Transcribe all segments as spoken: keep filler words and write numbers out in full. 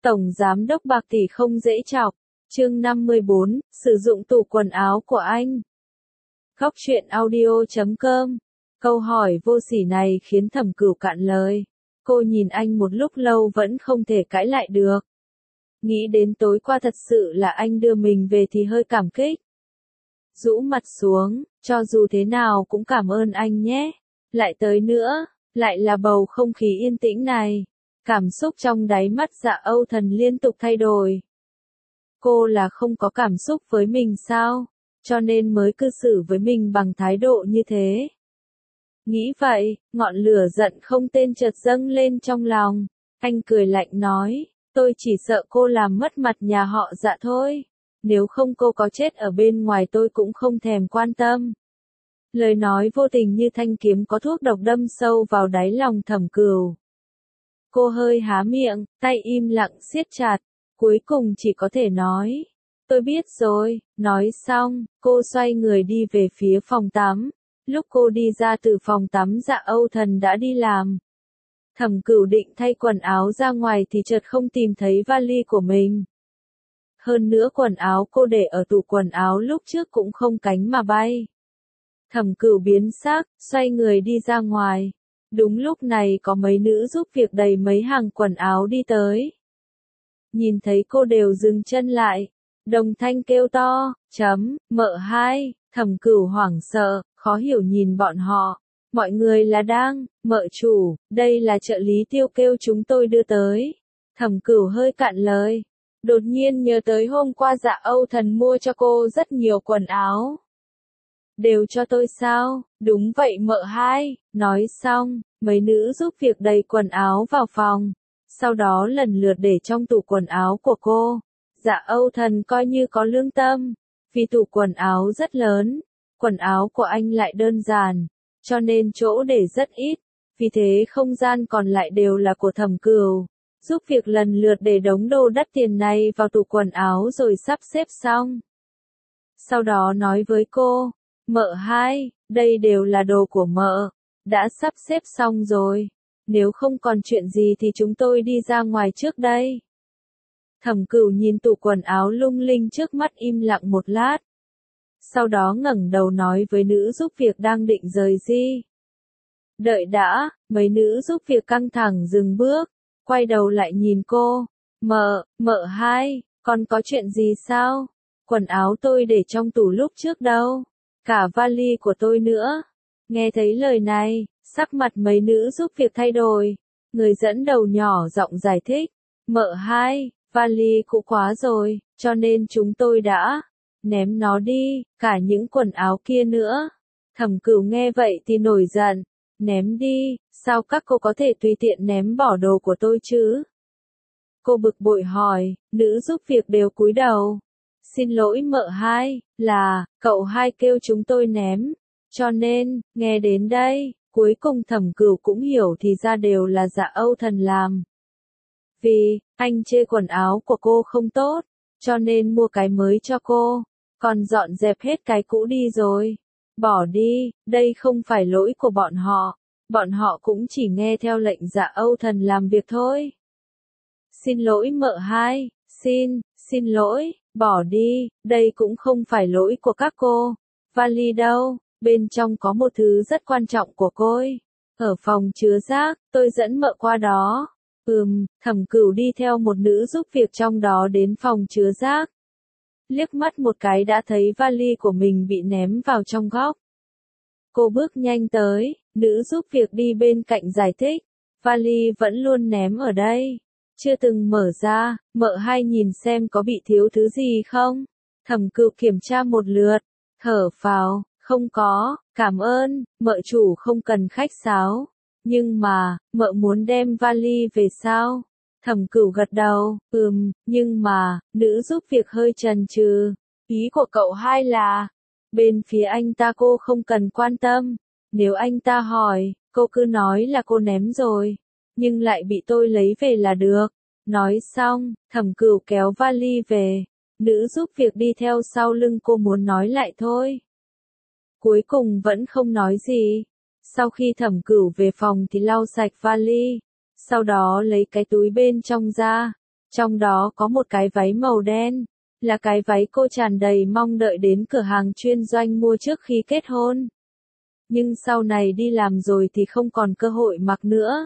Tổng Giám đốc bạc tỷ không dễ chọc. Chương năm mươi bốn, sử dụng tủ quần áo của anh. Góc truyện audio chấm com. Câu hỏi vô sỉ này khiến Thẩm Cửu cạn lời. Cô nhìn anh một lúc lâu vẫn không thể cãi lại được. Nghĩ đến tối qua thật sự là anh đưa mình về thì hơi cảm kích. Rũ mặt xuống, cho dù thế nào cũng cảm ơn anh nhé. Lại tới nữa, lại là bầu không khí yên tĩnh này. Cảm xúc trong đáy mắt Dạ Âu Thần liên tục thay đổi. Cô là không có cảm xúc với mình sao? Cho nên mới cư xử với mình bằng thái độ như thế. Nghĩ vậy, ngọn lửa giận không tên chợt dâng lên trong lòng. Anh cười lạnh nói, tôi chỉ sợ cô làm mất mặt nhà họ Dạ thôi. Nếu không cô có chết ở bên ngoài tôi cũng không thèm quan tâm. Lời nói vô tình như thanh kiếm có thuốc độc đâm sâu vào đáy lòng Thẩm Cửu. Cô hơi há miệng, tay im lặng siết chặt, cuối cùng chỉ có thể nói. Tôi biết rồi, nói xong, cô xoay người đi về phía phòng tắm. Lúc cô đi ra từ phòng tắm Dạ Âu Thần đã đi làm. Thẩm Cửu định thay quần áo ra ngoài thì chợt không tìm thấy vali của mình. Hơn nữa quần áo cô để ở tủ quần áo lúc trước cũng không cánh mà bay. Thẩm Cửu biến sắc, xoay người đi ra ngoài. Đúng lúc này có mấy nữ giúp việc đầy mấy hàng quần áo đi tới. Nhìn thấy cô đều dừng chân lại. Đồng thanh kêu to, chấm, mợ hai, Thẩm Cửu hoảng sợ, khó hiểu nhìn bọn họ. Mọi người là đang, mợ chủ, đây là trợ lý Tiêu kêu chúng tôi đưa tới. Thẩm Cửu hơi cạn lời. Đột nhiên nhớ tới hôm qua Dạ Âu Thần mua cho cô rất nhiều quần áo. Đều cho tôi sao? Đúng vậy mợ hai. Nói xong, mấy nữ giúp việc đầy quần áo vào phòng. Sau đó lần lượt để trong tủ quần áo của cô. Dạ Âu Thần coi như có lương tâm. Vì tủ quần áo rất lớn. Quần áo của anh lại đơn giản. Cho nên chỗ để rất ít. Vì thế không gian còn lại đều là của Thẩm Cửu. Giúp việc lần lượt để đống đồ đắt tiền này vào tủ quần áo rồi sắp xếp xong. Sau đó nói với cô. Mợ hai, đây đều là đồ của mợ. Đã sắp xếp xong rồi. Nếu không còn chuyện gì thì chúng tôi đi ra ngoài trước đây. Thẩm Cửu nhìn tủ quần áo lung linh trước mắt im lặng một lát. Sau đó ngẩng đầu nói với nữ giúp việc đang định rời đi. Đợi đã, mấy nữ giúp việc căng thẳng dừng bước. Quay đầu lại nhìn cô. Mợ, mợ hai, còn có chuyện gì sao? Quần áo tôi để trong tủ lúc trước đâu. Cả vali của tôi nữa. Nghe thấy lời này, sắc mặt mấy nữ giúp việc thay đổi. Người dẫn đầu nhỏ giọng giải thích. Mợ hai, vali cũ quá rồi, cho nên chúng tôi đã ném nó đi, cả những quần áo kia nữa. Thẩm Cửu nghe vậy thì nổi giận. Ném đi, sao các cô có thể tùy tiện ném bỏ đồ của tôi chứ? Cô bực bội hỏi, nữ giúp việc đều cúi đầu. Xin lỗi mợ hai, là, cậu hai kêu chúng tôi ném. Cho nên, nghe đến đây, cuối cùng Thẩm Cửu cũng hiểu thì ra đều là Dạ Âu Thần làm. Vì, anh chê quần áo của cô không tốt, cho nên mua cái mới cho cô, còn dọn dẹp hết cái cũ đi rồi. Bỏ đi, đây không phải lỗi của bọn họ, bọn họ cũng chỉ nghe theo lệnh Dạ Âu Thần làm việc thôi. Xin lỗi mợ hai, xin, xin lỗi, bỏ đi, đây cũng không phải lỗi của các cô. Vali đâu, bên trong có một thứ rất quan trọng của cô ấy. Ở phòng chứa rác, tôi dẫn mợ qua đó. Ừm, Thẩm Cửu đi theo một nữ giúp việc trong đó đến phòng chứa rác. Liếc mắt một cái đã thấy vali của mình bị ném vào trong góc. Cô bước nhanh tới, nữ giúp việc đi bên cạnh giải thích. Vali vẫn luôn ném ở đây. Chưa từng mở ra, mợ hai nhìn xem có bị thiếu thứ gì không. Thẩm Cửu kiểm tra một lượt, thở phào, không có, cảm ơn, mợ chủ không cần khách sáo. Nhưng mà, mợ muốn đem vali về sao? Thẩm Cửu gật đầu, ừm, nhưng mà, nữ giúp việc hơi chần chừ. Ý của cậu hai là, bên phía anh ta cô không cần quan tâm. Nếu anh ta hỏi, cô cứ nói là cô ném rồi. Nhưng lại bị tôi lấy về là được. Nói xong, Thẩm Cửu kéo vali về. Nữ giúp việc đi theo sau lưng cô muốn nói lại thôi. Cuối cùng vẫn không nói gì. Sau khi Thẩm Cửu về phòng thì lau sạch vali. Sau đó lấy cái túi bên trong ra. Trong đó có một cái váy màu đen, là cái váy cô tràn đầy mong đợi đến cửa hàng chuyên doanh mua trước khi kết hôn. Nhưng sau này đi làm rồi thì không còn cơ hội mặc nữa.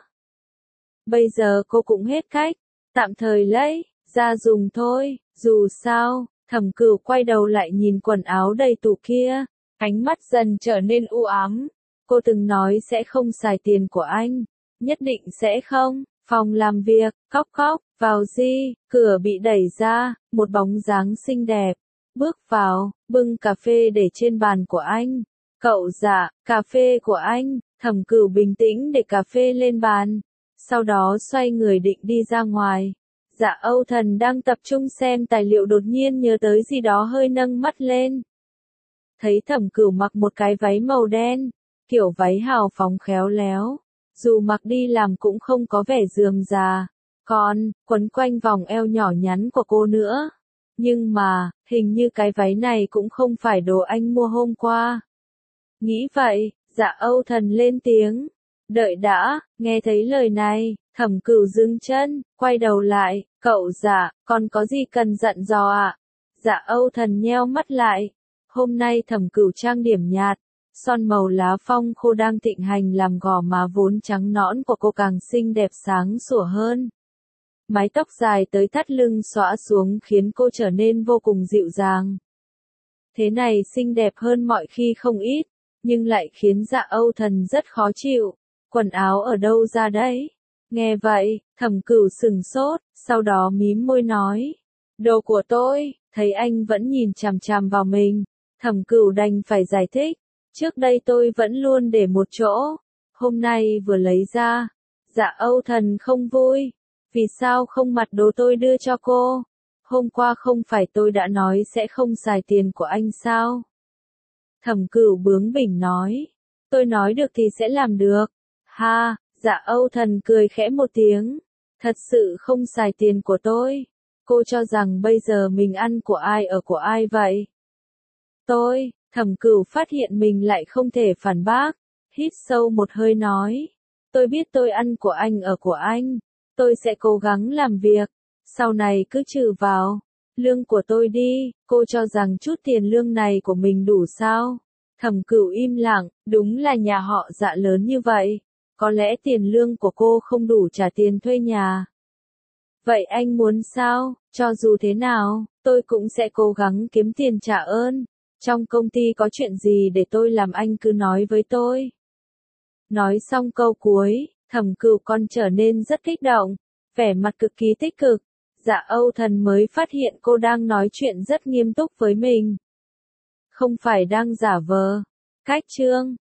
Bây giờ cô cũng hết cách, tạm thời lấy ra dùng thôi, dù sao, Thẩm Cửu quay đầu lại nhìn quần áo đầy tủ kia, ánh mắt dần trở nên u ám. Cô từng nói sẽ không xài tiền của anh, nhất định sẽ không. Phòng làm việc, cóc cóc, vào gì, cửa bị đẩy ra, một bóng dáng xinh đẹp, bước vào, bưng cà phê để trên bàn của anh. Cậu dạ, cà phê của anh. Thẩm Cửu bình tĩnh để cà phê lên bàn, sau đó xoay người định đi ra ngoài. Dạ Âu Thần đang tập trung xem tài liệu đột nhiên nhớ tới gì đó hơi nâng mắt lên. Thấy Thẩm Cửu mặc một cái váy màu đen, kiểu váy hào phóng khéo léo, dù mặc đi làm cũng không có vẻ rườm rà, còn quấn quanh vòng eo nhỏ nhắn của cô nữa. Nhưng mà, hình như cái váy này cũng không phải đồ anh mua hôm qua. Nghĩ vậy, Dạ Âu Thần lên tiếng. Đợi đã, nghe thấy lời này, Thẩm Cửu dừng chân, quay đầu lại, cậu Dạ, còn có gì cần dặn dò ạ? À? Dạ Âu Thần nheo mắt lại. Hôm nay Thẩm Cửu trang điểm nhạt, son màu lá phong khô đang thịnh hành làm gò má vốn trắng nõn của cô càng xinh đẹp sáng sủa hơn. Mái tóc dài tới thắt lưng xõa xuống khiến cô trở nên vô cùng dịu dàng. Thế này xinh đẹp hơn mọi khi không ít, nhưng lại khiến Dạ Âu Thần rất khó chịu. Quần áo ở đâu ra đấy? Nghe vậy, Thẩm Cửu sừng sốt, sau đó mím môi nói. Đồ của tôi. Thấy anh vẫn nhìn chằm chằm vào mình, Thẩm Cửu đành phải giải thích. Trước đây tôi vẫn luôn để một chỗ, hôm nay vừa lấy ra. Dạ Âu Thần không vui. Vì sao không mặc đồ tôi đưa cho cô? Hôm qua không phải tôi đã nói sẽ không xài tiền của anh sao? Thẩm Cửu bướng bỉnh nói. Tôi nói được thì sẽ làm được. Ha, Dạ Âu Thần cười khẽ một tiếng. Thật sự không xài tiền của tôi. Cô cho rằng bây giờ mình ăn của ai ở của ai vậy? Tôi, Thẩm Cửu phát hiện mình lại không thể phản bác. Hít sâu một hơi nói. Tôi biết tôi ăn của anh ở của anh. Tôi sẽ cố gắng làm việc. Sau này cứ trừ vào lương của tôi đi. Cô cho rằng chút tiền lương này của mình đủ sao? Thẩm Cửu im lặng. Đúng là nhà họ Dạ lớn như vậy. Có lẽ tiền lương của cô không đủ trả tiền thuê nhà. Vậy anh muốn sao? Cho dù thế nào, tôi cũng sẽ cố gắng kiếm tiền trả ơn. Trong công ty có chuyện gì để tôi làm anh cứ nói với tôi. Nói xong câu cuối, Thẩm Cửu còn trở nên rất kích động, vẻ mặt cực kỳ tích cực. Dạ Âu Thần mới phát hiện cô đang nói chuyện rất nghiêm túc với mình. Không phải đang giả vờ. Cách chương